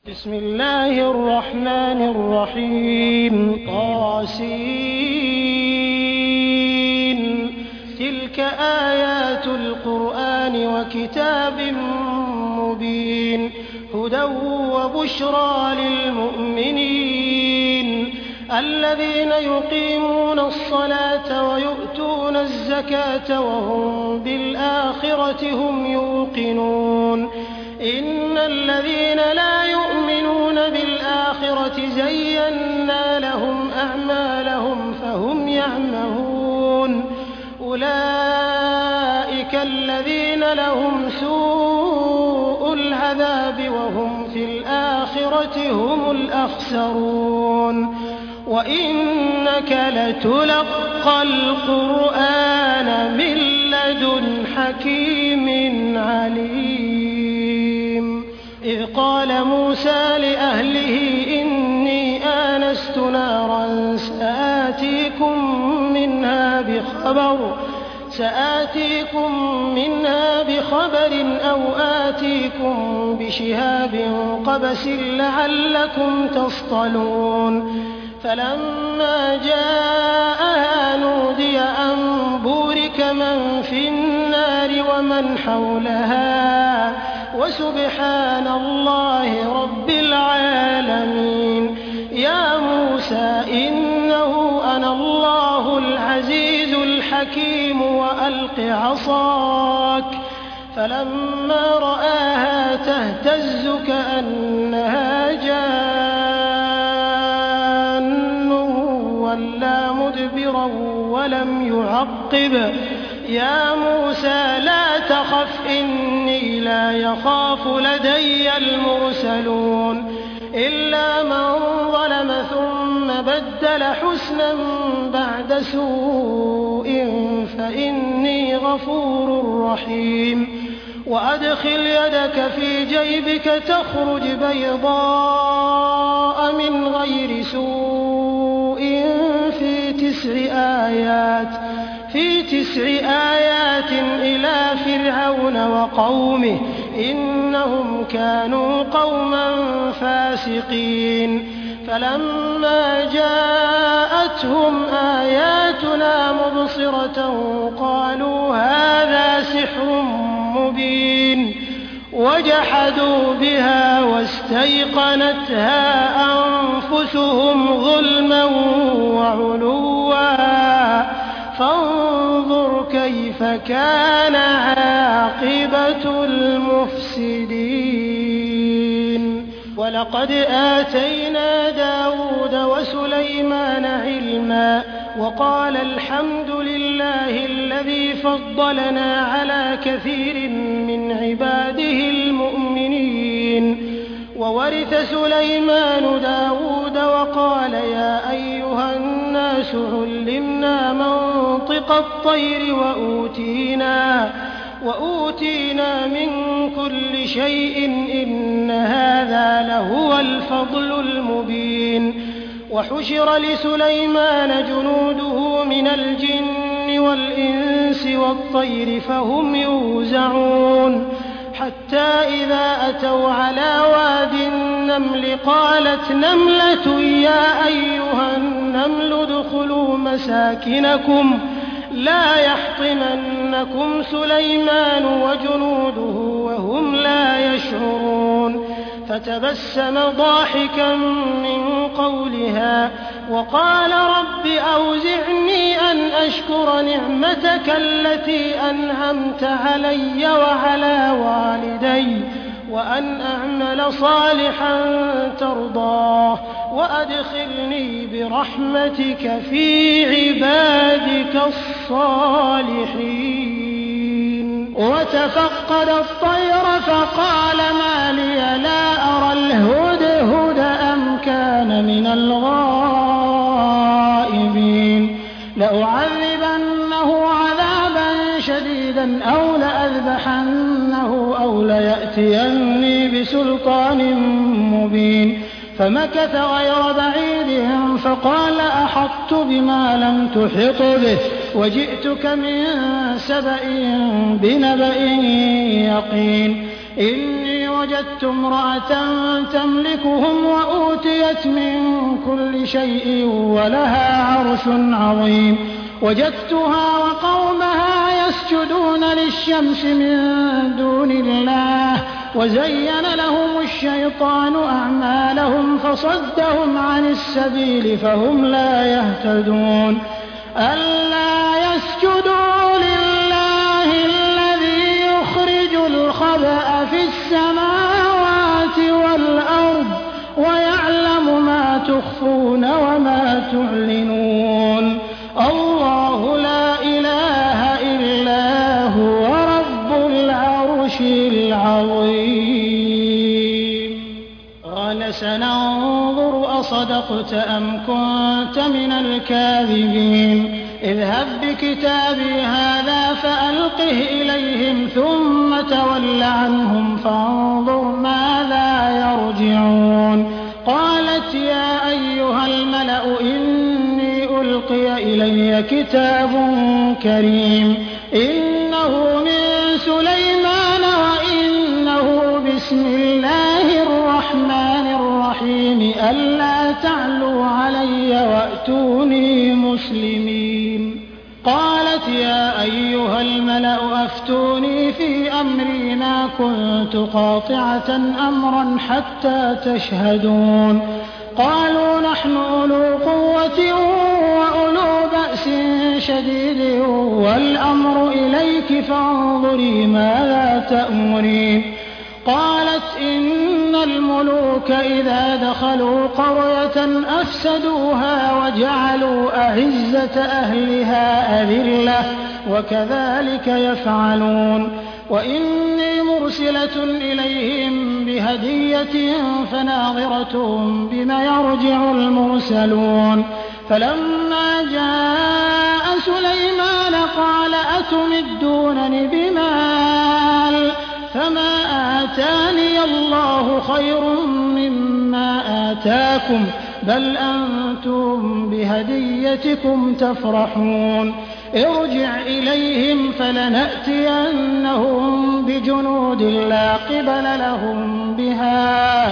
بسم الله الرحمن الرحيم طاسين تلك آيات القرآن وكتاب مبين هدى وبشرى للمؤمنين الذين يقيمون الصلاة ويؤتون الزكاة وهم بالآخرة هم يوقنون إن الذين لا يؤمنون بالآخرة زينا لهم أعمالهم فهم يعمهون أولئك الذين لهم سوء العذاب وهم في الآخرة هم الأخسرون وإنك لتلقى القرآن من لدن حكيم عليم إذ قال موسى لأهله إني آنست نارا سآتيكم منها بخبر أو آتيكم بشهاب قبس لعلكم تصطلون فلما جاءها نودي أن بورك من في النار ومن حولها وسبحان الله رب العالمين يا موسى إنه أنا الله العزيز الحكيم وألق عصاك فلما رآها تهتز كأنها جان ولا مدبرا ولم يعقب يا موسى لا تخف إني لا يخاف لدي المرسلون إلا من ظلم ثم بدل حسنا بعد سوء فإني غفور رحيم وأدخل يدك في جيبك تخرج بيضاء من غير سوء في تسع آيات إلى فرعون وقومه إنهم كانوا قوما فاسقين فلما جاءتهم آياتنا مبصرة قالوا هذا سحر مبين وجحدوا بها واستيقنتها أنفسهم ظلما وعلوا فانظر كيف كان عاقبة المفسدين ولقد آتينا داود وسليمان علما وقال الحمد لله الذي فضلنا على كثير من عباده المؤمنين وورث سليمان داود وقال يا أيها الناس علمنا منطق الطير وأوتينا من كل شيء إن هذا لهو الفضل المبين وحشر لسليمان جنوده من الجن والإنس والطير فهم يوزعون حتى إذا أتوا على واد النمل قالت نملة يا أيها النمل ادخلوا مساكنكم لا يحطمنكم سليمان وجنوده وهم لا يشعرون فتبسم ضاحكا من قولها وقال رب أوزعني أن أشكر نعمتك التي أنعمت علي وعلى والدي وأن أعمل صالحا ترضاه وأدخلني برحمتك في عبادك الصالحين وتفقد الطير فقال ما لي لا أرى الهدهد أم كان من الغائبين لأعذبنه عذابا شديدا أو لأذبحنه أو ليأتيني بسلطان مبين فمكث غير بعيد فقال أحطت بما لم تحط به وجئتك من سبأ بنبأ يقين إني وجدت امرأة تملكهم وأوتيت من كل شيء ولها عرش عظيم وجدتها وقومها يسجدون للشمس من دون الله وزين لهم الشيطان أعمالهم فصدهم عن السبيل فهم لا يهتدون ألا يسجدوا لله الذي يخرج الخبأ في السماوات والأرض ويعلم ما تخفون وما تعلنون الله لا إله إلا هو رب العرش العظيم قال سننظر أصدقت أم كنت من الكاذبين اذهب بكتابي هذا فألقه إليهم ثم تول عنهم فانظر ماذا يرجعون قالت يا أيها الملأ إني ألقي إلي كتاب كريم إنه من سليمان وإنه بسم الله الرحمن الرحيم ألا تعلوا علي وأتوني مسلمين قالت يا أيها الملأ أفتوني في أمري ما كنت قاطعة أمرا حتى تشهدون قالوا نحن أولو قوة وأولو بأس شديد والأمر إليك فانظري ماذا تأمرين قالت إن الملوك إذا دخلوا قرية أفسدوها وجعلوا أعزة أهلها أذلة وكذلك يفعلون وإني مرسلة إليهم بهدية فناظرة بما يرجع المرسلون فلما جاء سليمان قال أتمدونني بمال فما آتاني الله خير مما آتاكم بل أنتم بهديتكم تفرحون ارجع إليهم فلنأتينهم بجنود لا قبل لهم بها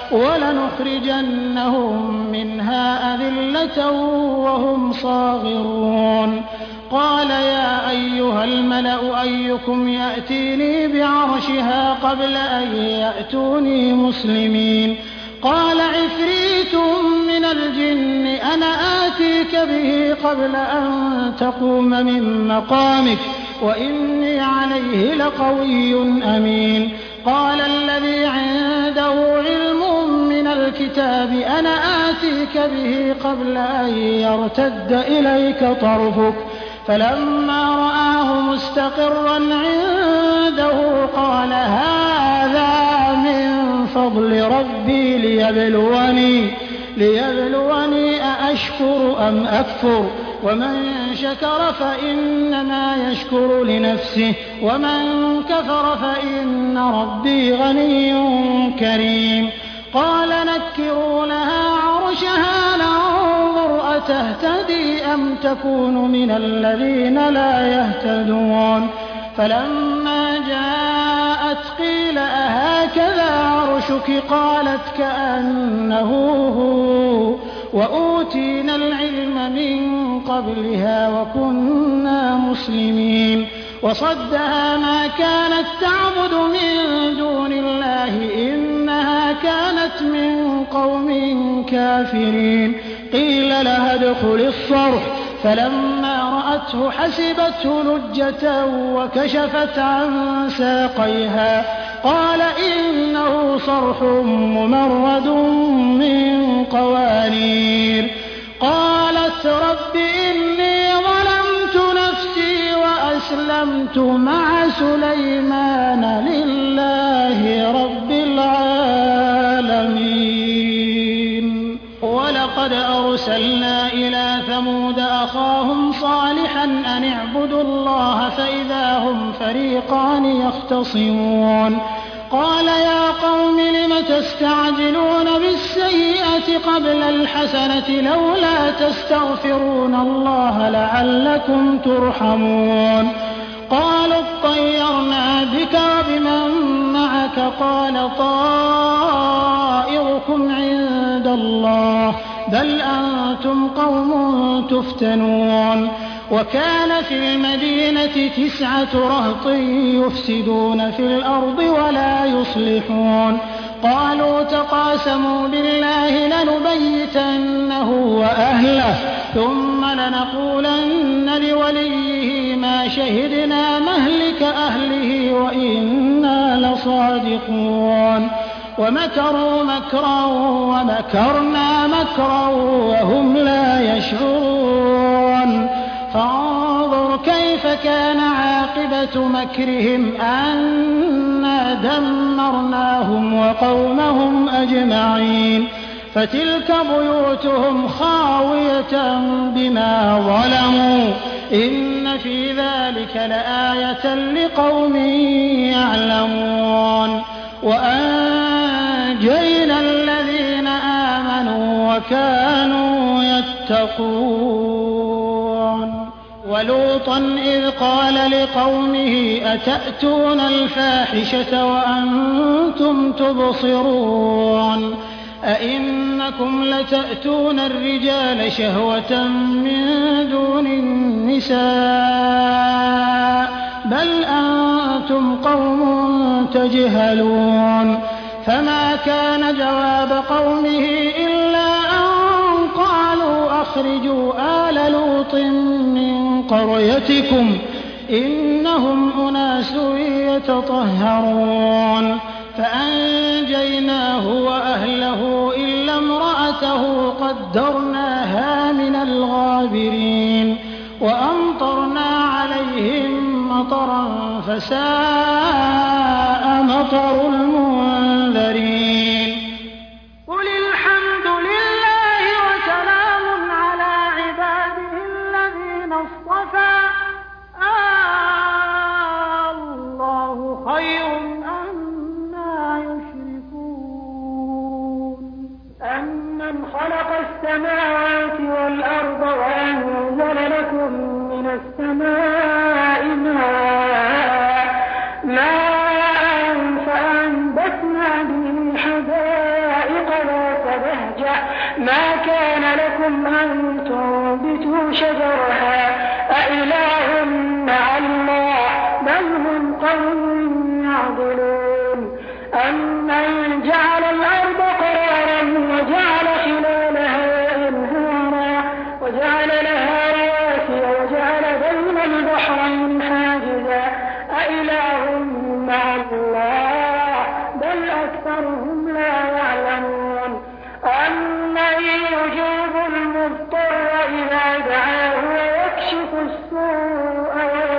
ولنخرجنهم منها أذلة وهم صاغرون قال يا أيها الملأ أيكم يأتيني بعرشها قبل أن يأتوني مسلمين قال عفريت من الجن أنا آتيك به قبل أن تقوم من مقامك وإني عليه لقوي أمين قال الذي عنده علم من الكتاب أنا آتيك به قبل أن يرتد إليك طرفك فلما رآه مستقرا عنده قال هذا من فضل ربي ليبلوني أأشكر أم أكفر ومن شكر فإنما يشكر لنفسه ومن كفر فإن ربي غني كريم قال نكروا لها عرشها ننظر أتهتدي أم تكون من الذين لا يهتدون فلما جاءت قيل أهكذا عرشك قالت كأنه هو وأوتينا العلم من قبلها وكنا مسلمين وصدها ما كانت تعبد من دون الله إنها كانت من قوم كافرين قيل لها ادخل الصرح فلما رأته حسبته لجة وكشفت عن ساقيها قال إنه صرح ممرد من قوارير قالت رب إني ظلمت نفسي وأسلمت مع سليمان لله رب العالمين ولقد أرسلنا إلى ثمود أخاهم صالحا أن اعبدوا الله فإذا هم فريقان يختصمون قال يا قوم لم تستعجلون بالسيئة قبل الحسنة لولا تستغفرون الله لعلكم ترحمون قالوا اطيرنا بك وبمن معك قال طائركم عند الله بل أنتم قوم تفتنون وكان في المدينة 9 رهط يفسدون في الأرض ولا يصلحون قالوا تقاسموا بالله لنبيتنه وأهله ثم لنقولن لوليه ما شهدنا مهلك أهله وإنا لصادقون ومكروا مكرا ومكرنا مكرا وهم لا يشعرون فانظر كيف كان عاقبة مكرهم أنا دمرناهم وقومهم أجمعين فتلك بيوتهم خاوية بما ظلموا إن في ذلك لآية لقوم يعلمون وأنجينا الذين آمنوا وكانوا يتقون ولوطا إذ قال لقومه أتأتون الفاحشة وأنتم تبصرون أئنكم لتأتون الرجال شهوة من دون النساء بل أنتم قوم تجهلون فما كان جواب قومه إلا أن قالوا أخرجوا آل لوط من قريتكم إنهم أناس يتطهرون فأنجيناه وأهله إلا امرأته قدرناها من الغابرين وأمطرنا عليهم مطرا فساء مطر المنذرين قل الحمد لله وسلام على عباده الذين اصطفى الله خير أما يشركون أمن خلق السماوات والأرض وأنزل لكم من السماء ماء فأنبتنا به حدائق ذات بهجة ما كان لكم أن تنبتوا شجرها أإله مع الله بل هم قوم يعدلون أمن جعل الأرض قرارا وجعل خلالها أنهارا وجعل لها رواسي وجعل بين البحرين حاجزا أإله مع الله بل أكثرهم لا يعلمون أمن يجيب المضطر إذا دعاه ويكشف السوء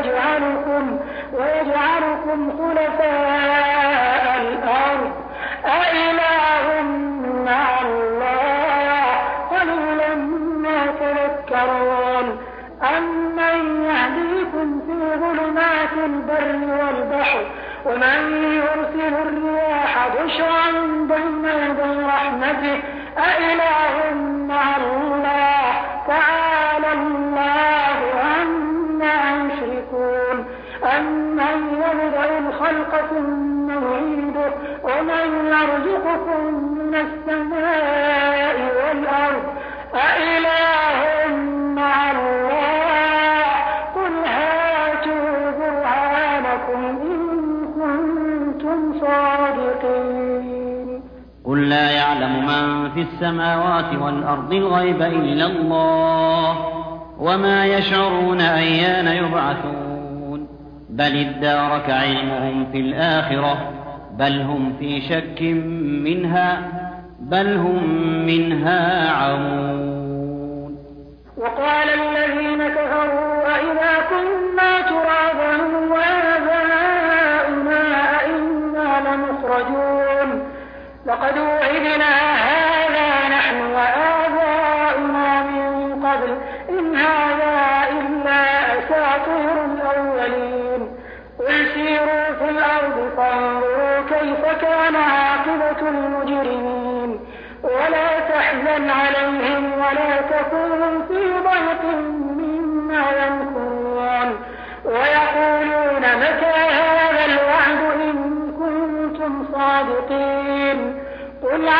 ويجعلكم خلفاء الأرض أإله مع الله قليلا ما تذكرون أمن يهديكم في ظلمات البر والبحر ومن يرسل الرياح بشرا بين يدي رحمته أإله مع الله تعالى الله عما يشركون أمن يبدأ الخلق ثم يعيده ومن يرزقكم من السماء والأرض أإله مع الله قل هاتوا برهانكم إن كنتم صادقين قل لا يعلم من في السماوات والأرض الغيب إلا الله وما يشعرون أيان يبعثون بل ادارك علمهم في الآخرة بل هم في شك منها بل هم منها عمون وقال الذين كفروا أئذا كنا ترابا وآباؤنا أئنا لمخرجون لقد وعدنا هذا نحن وآباؤنا من قبل إن هذا إلا أساطير الأولين قل سيروا في الأرض فانظروا كيف كان عاقبة المجرمين ولا تحزن عليهم ولا تكن في ضيق مما يمكرون ويقولون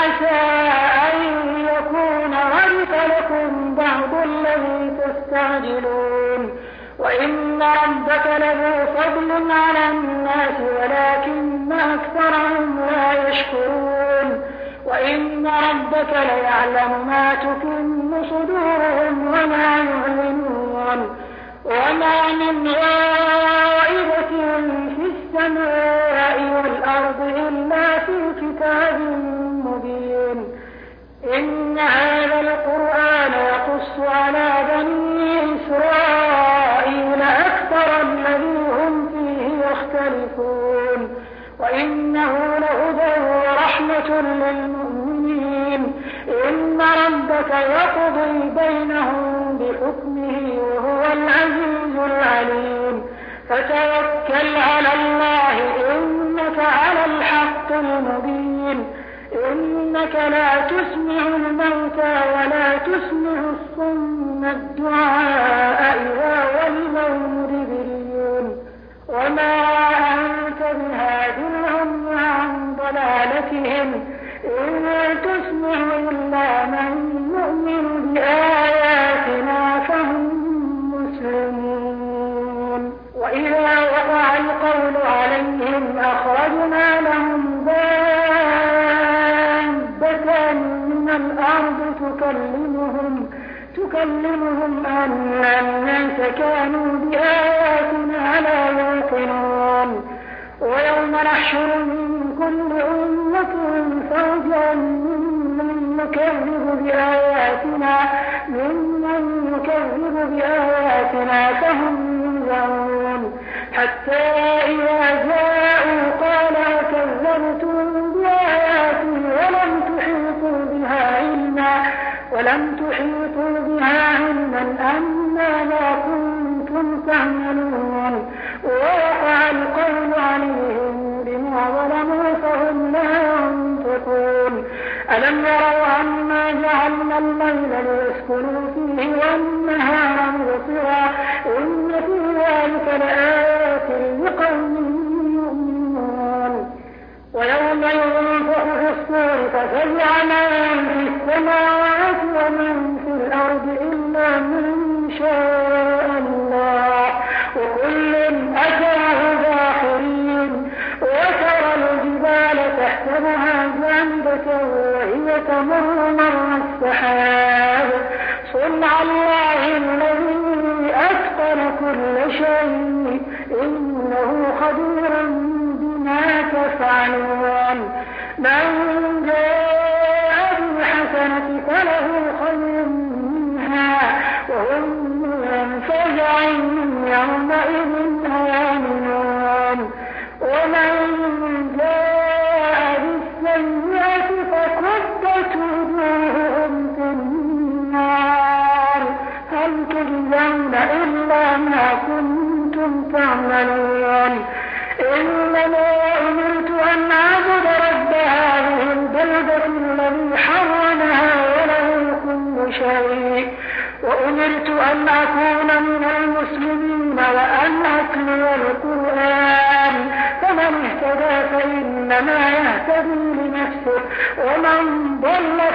عسى أن يكون ردف لكم بعض الذي تستعجلون وإن ربك لذو فضل على الناس ولكن أكثرهم لا يشكرون وإن ربك ليعلم ما تكن صدورهم وما يعلنون وما من غائبة في السماء والأرض إلا في كتاب مبين إن هذا القرآن يقص على بني إسرائيل أكثر الذي هم فيه يختلفون وإنه لهدى ورحمة للمؤمنين إن ربك يقضي بينهم بحكمه وهو العزيز العليم فتوكل على الله إنك على الحق المبين إنك لا تسمع الموتى ولا تسمع الصم الدعاء إذا ولوا مدبرين وما أنت بهاد العمي عن ضلالتهم إن تسمع إلا من يؤمن بآياتنا فهم مسلمون وإذا وقع القول عليهم أخرجنا لهم دابة من الأرض تكلمهم أن الناس كانوا بآياتنا لا يوقنون ويوم نحشر من كل أمة فوجا ممن يكذب بآياتنا فهم ينظرون حتى إذا جاءوا قال كذبتم بآياتي ولم تحيطوا بها علما أماذا كنتم تعملون ووقع القول عليهم بما ظلموا فهم لا ينطقون ألم يروا أنا جعلنا الليل ليسكنوا فيه والنهار مبصرا إن في ذلك لآيات لقوم يؤمنون ويوم ينفخ في الصور ففزع من في السماوات ومن في الأرض إلا من شاء الله وكل أتاه داخرين وترى الجبال تحسبها جامدة وهي تمر مر السحاب صنع الله الذي أتقن كل شيء إنه خبير بما تفعلون من جاء بالحسنة فله خير منها وهم من فزع يومئذ آمنون ومن جاء بالسيئة فكبت وجوههم في النار هل تجزون إلا ما كنتم تعملون إنما أمرت أن أعبد رب هذه البلدة الذي حرمها وله كل شيء وأمرت أن أكون من المسلمين وأن أتلو القرآن فمن اهتدى فإنما يهتدي لنفسه ومن ضل